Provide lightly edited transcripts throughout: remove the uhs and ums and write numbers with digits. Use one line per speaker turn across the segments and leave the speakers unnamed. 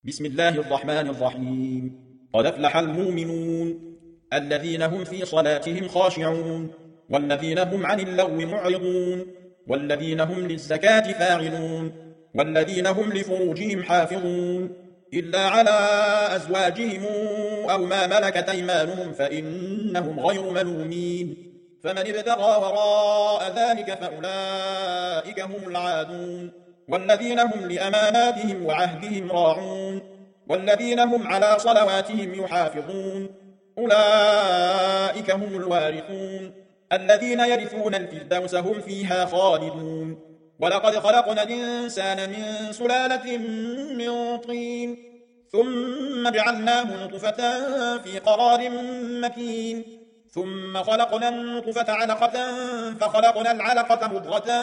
بسم الله الرحمن الرحيم. قد أفلح المؤمنون الذين هم في صلاتهم خاشعون والذين هم عن اللغو معرضون والذين هم للزكاة فاعلون والذين هم لفروجهم حافظون إلا على أزواجهم أو ما ملكت أيمانهم فإنهم غير ملومين. فمن ابتغى وراء ذلك فأولئك هم العادون والذين هم لأماناتهم وعهدهم راعون والذين هم على صلواتهم يحافظون أولئك هم الوارثون الذين يرثون الفردوس هم فيها خالدون. ولقد خلقنا الإنسان من سلالة من طين ثم جعلناه نطفة في قرار مكين ثم خلقنا النطفة علقة فخلقنا العلقة مضغة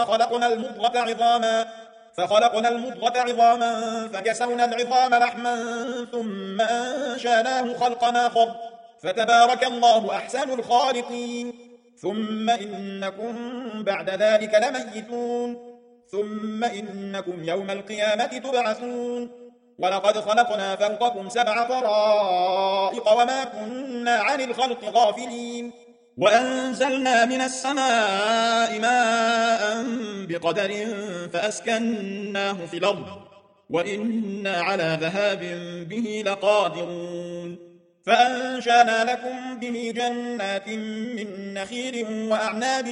فخلقنا المضغة عظاما فكسونا العظام لحما ثم أنشأناه خلقا آخر فتبارك الله أحسن الخالقين. ثم إنكم بعد ذلك لميتون ثم إنكم يوم القيامة تبعثون. ولقد خلقنا فوقكم 7 طرائق وما كنا عن الخلق غافلين وأنزلنا من السماء ماء بقدر فأسكناه في الأرض وإنا على ذهاب به لقادرون. فأنشأنا لكم به جنات من نخيل وأعناب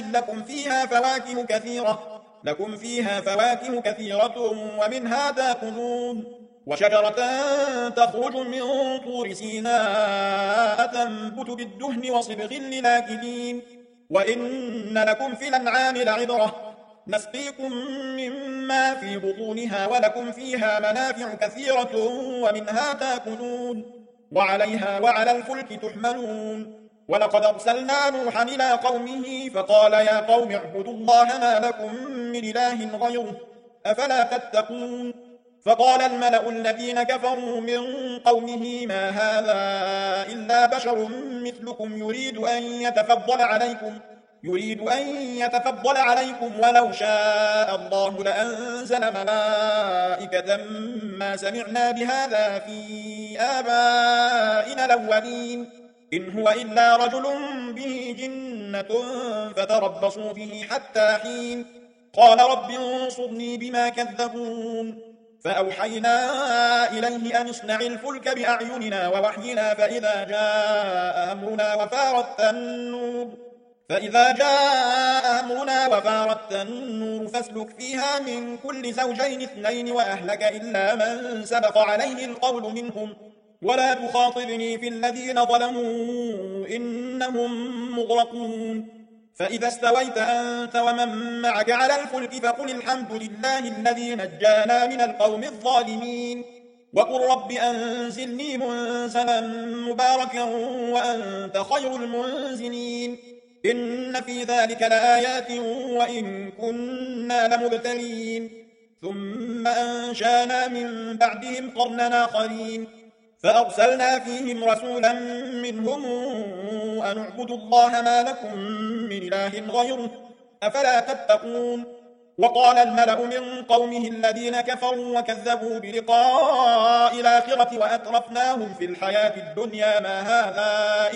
لكم فيها فواكه كثيرة ومنها تأكلون وشجرة تخرج من طور سيناء تنبت بالدهن وصبغ للاكلين وإن لكم في الأنعام لعبرة نسقيكم مما في بطونها ولكم فيها منافع كثيرة ومنها تأكلون وعليها وعلى الفلك تحملون. ولقد أرسلنا نوحا إلى قومه فقال يا قوم اعبدوا الله ما لكم من إله غيره أفلا تتقون. فقال الملأ الذين كفروا من قومه ما هذا إلا بشر مثلكم يريد أن يتفضل عليكم ولو شاء الله لأنزل ملائكة ما سمعنا بهذا في آبائنا الأولين إن هو إلا رجل به جنة فتربصوا به حتى حين. قال رب انصرني بما كذبون. فأوحينا إليه أن اصنع الفلك بأعيننا ووحينا فإذا جاء أمرنا وفارت النور فاسلك فيها من كل زوجين 2 وأهلك إلا من سبق عليه القول منهم ولا تخاطبني في الذين ظلموا إنهم مغرقون. فإذا استويت أنت ومن معك على الفلك فقل الحمد لله الذي نجانا من القوم الظالمين وقل رب أنزلني منزلا مباركا وأنت خير المنزلين. إن في ذلك لآيات وإن كنا لمبتلين. ثم أنشانا من بعدهم قرنا آخرين فأرسلنا فيهم رسولا منهم أن اعبدوا الله ما لكم من إله غيره أفلا تتقون. وقال الملأ من قومه الذين كفروا وكذبوا بلقاء الآخرة وأترفناهم في الحياة الدنيا ما هذا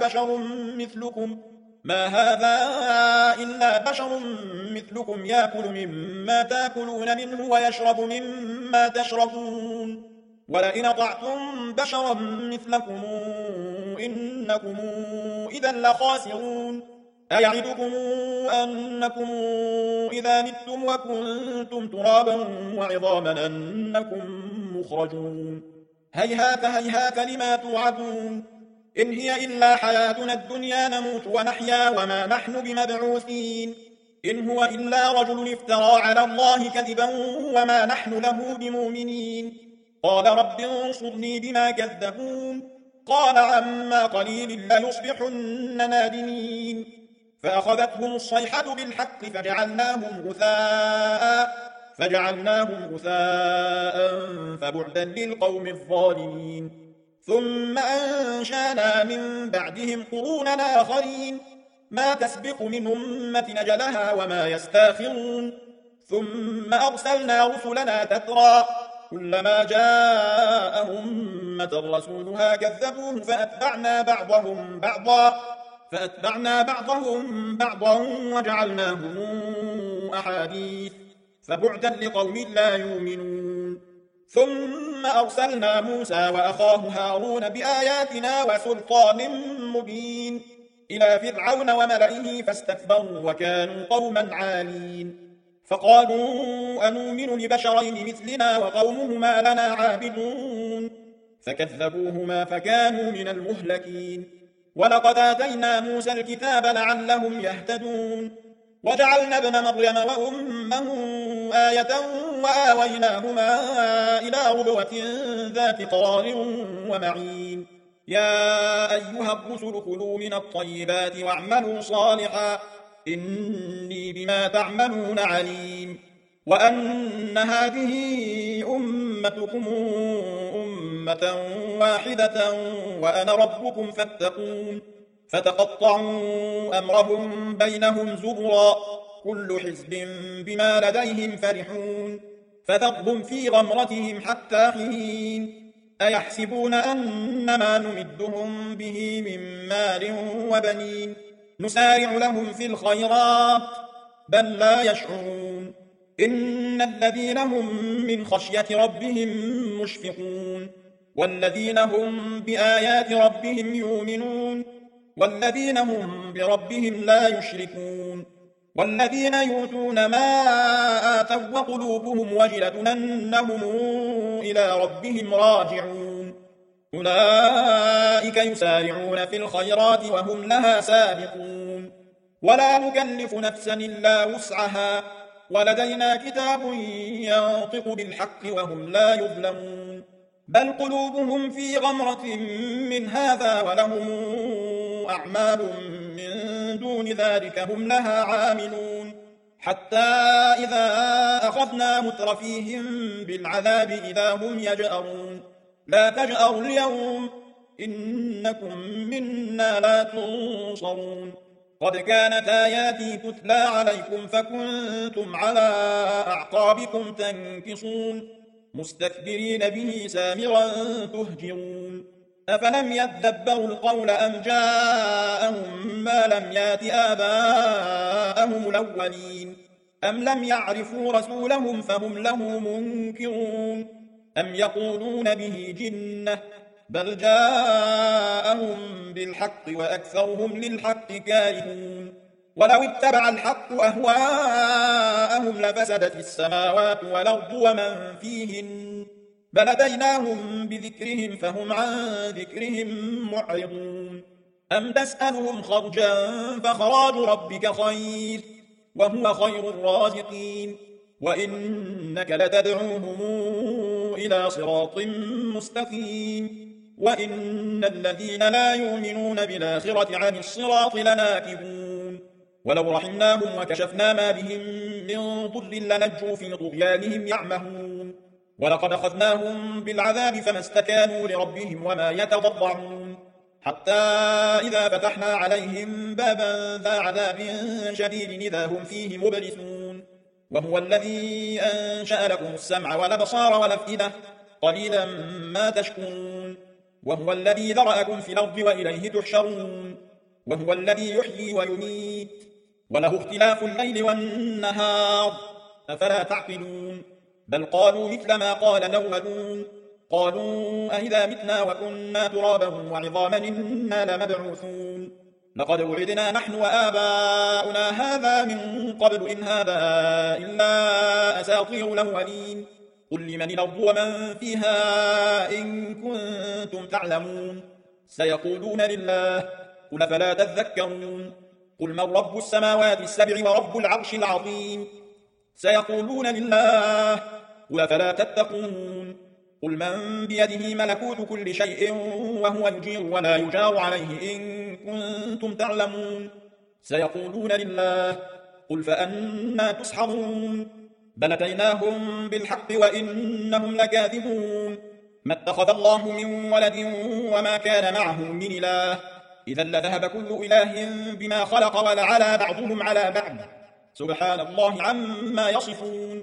إلا بشر مثلكم يأكل مما تأكلون منه ويشرب مما تشربون ولئن أطعتم بشرا مثلكم إنكم إذا لخاسرون. أيعدكم أنكم إذا متم وكنتم ترابا وعظاما أنكم مخرجون هيهات هيهات لما توعدون إن هي إلا حياتنا الدنيا نموت ونحيا وما نحن بمبعوثين إن هو إلا رجل افترى على الله كذبا وما نحن له بمؤمنين. قال رب انصرني بما كذبون. قال عما قليل ليصبحن نادمين. فأخذتهم الصيحة بالحق فجعلناهم غثاء فبعدا للقوم الظالمين. ثم أنشانا من بعدهم قرونا آخرين ما تسبق من أمة أجلها وما يستاخرون. ثم أرسلنا رسلنا تترى كلما جاء أمة رسولها كذبوه فأتبعنا بعضهم بعضا وجعلناهم أحاديث فبعدا لقوم لا يؤمنون. ثم أرسلنا موسى وأخاه هارون بآياتنا وسلطان مبين إلى فرعون وملئه فاستكبروا وكانوا قوما عالين. فقالوا أنؤمن لبشرين مثلنا وقومهما لنا عابدون فكذبوهما فكانوا من المهلكين. ولقد آتينا موسى الكتاب لعلهم يهتدون وجعلنا ابن مريم وأمه آية وآويناهما إلى ربوة ذات قرار ومعين. يا أيها الرسل كلوا من الطيبات واعملوا صالحا إني بما تعملون عليم. وأن هذه أمتكم أمة واحدة وأنا ربكم فاتقون. فتقطعوا أمرهم بينهم زبرا كل حزب بما لديهم فرحون. فذرهم في غمرتهم حتى حين. أيحسبون أنما نمدهم به من مال وبنين نسارع لهم في الخيرات بل لا يشعرون. إن الذين هم من خشية ربهم مشفقون والذين هم بآيات ربهم يؤمنون والذين هم بربهم لا يشركون والذين يؤتون ما آتوا وقلوبهم وجلة أنهم إلى ربهم راجعون أولئك يسارعون في الخيرات وهم لها سابقون. ولا نكلف نفسا إلا وسعها ولدينا كتاب ينطق بالحق وهم لا يظلمون. بل قلوبهم في غمرة من هذا ولهم أعمال من دون ذلك هم لها عاملون. حتى إذا أخذنا مترفيهم بالعذاب إذا هم يجأرون لا تجأروا اليوم إنكم منا لا تنصرون. قد كانت آياتي تتلى عليكم فكنتم على أعقابكم تنكصون مستكبرين به سامرا تهجرون. أفلم يدبروا القول أم جاءهم ما لم يات آباءهم الأولين أم لم يعرفوا رسولهم فهم له منكرون أم يقولون به جنة بل جاءهم بالحق وأكثرهم للحق كارهون. ولو اتبع الحق أهواءهم لفسدت السماوات والأرض ومن فيهن بل أتيناهم بذكرهم فهم عن ذكرهم معرضون. أم تسألهم خرجا فخراج ربك خير وهو خير الرازقين وإنك لتدعوهم إلى صراط مستقيم. وإن الذين لا يؤمنون بالآخرة عن الصراط لناكبون. ولو رحمناهم وكشفنا ما بهم من ضر لنجوا في طغيانهم يعمهون. ولقد أخذناهم بالعذاب فما استكانوا لربهم وما يتضرعون حتى إذا فتحنا عليهم بابا ذا عذاب شديد إذا هم فيه مبلسون. وهو الذي أنشأ لكم السمع والأبصار والأفئدة قليلا ما تشكرون. وهو الذي ذرأكم في الأرض وإليه تحشرون. وهو الذي يحيي ويميت وله اختلاف الليل والنهار أفلا تعقلون. بل قالوا مثل ما قال الأولون قالوا أئذا متنا وكنا ترابا وعظاما إنا لمبعوثون لقد وعدنا نحن وآباؤنا هذا من قبل إن هذا إلا أساطير الأولين قل لمن الأرض ومن فيها إن كنتم تعلمون سيقولون لله قل فلا تذكرون قل من رب السماوات السبع ورب العرش العظيم سيقولون لله قل فلا تتقون قل من بيده ملكوت كل شيء وهو يجير ولا يجار عليه إن كنتم تعلمون سيقولون لله قل فأنا تسحرون بل أتيناهم بالحق وإنهم لكاذبون ما اتخذ الله من ولد وما كان معه من إله إذا لذهب كل إله بما خلق ولعلى بعضهم على بعض سبحان الله عما يصفون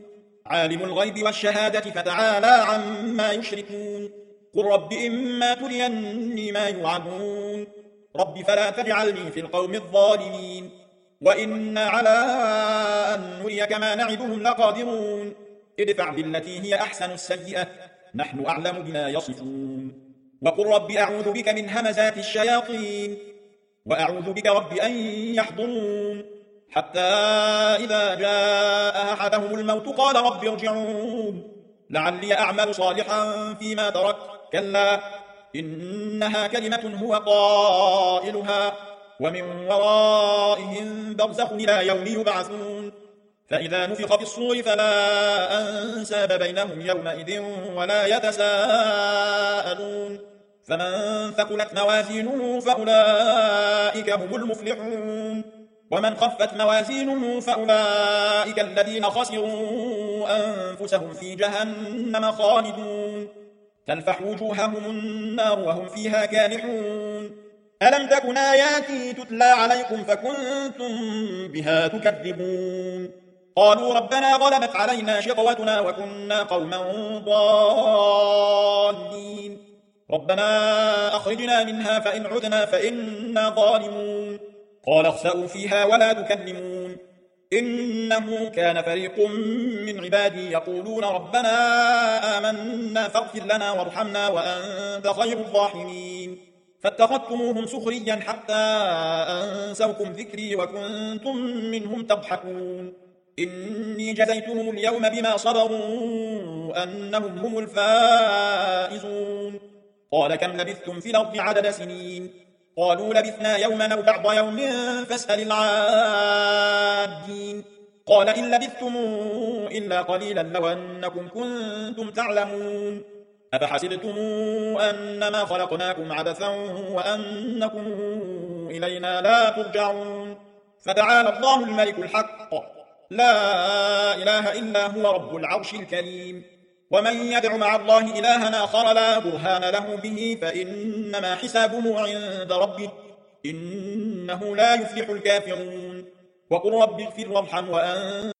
عالم الغيب والشهادة فتعالى عما يشركون قل رب إما تريني ما يوعدون رب فلا تجعلني في القوم الظالمين وإنا على أن نريك ما نعدهم لقادرون ادفع بالتي هي أحسن السيئة نحن أعلم بما يصفون وقل رب أعوذ بك من همزات الشياطين وأعوذ بك رب أن يحضرون حتى إذا جاء أحدهم الموت قال رب ارجعون لعلي أعمل صالحا فيما ترك كلا إنها كلمة هو قائلها ومن ورائهم برزخ إلى يوم يبعثون فإذا نفخ في الصور فلا أنساب بينهم يومئذ ولا يتساءلون فمن ثقلت موازينه فأولئك هم المفلحون ومن خفت موازينه فأولئك الذين خسروا أنفسهم في جهنم خالدون تلفح وجوههم النار وهم فيها كالحون ألم تكن آياتي تتلى عليكم فكنتم بها تكذبون قالوا ربنا غلبت علينا شقوتنا وكنا قوما ضالين ربنا أخرجنا منها فإن عدنا فإنا ظالمون قال اخسأوا فيها ولا تكلمون إنه كان فريق من عبادي يقولون ربنا آمنا فاغفر لنا وارحمنا وأنت خير الراحمين فاتخذتموهم سخريا حتى أنسوكم ذكري وكنتم منهم تضحكون إني جزيتهم اليوم بما صبروا أنهم هم الفائزون قال كم لبثتم في الأرض عدد سنين قالوا لبثنا يوما أو بعض يوم فاسأل العادين قال إن لبثتم إلا قليلا لو أنكم كنتم تعلمون أفحسبتم أنما خلقناكم عبثا وأنكم إلينا لا ترجعون فتعالى الله الملك الحق لا إله إلا هو رب العرش الكريم ومن يدع مع الله إلها آخر لا برهان له به فإنما حسابه عند ربه إنه لا يفلح الكافرون وقل رب اغفر وارحم وأنت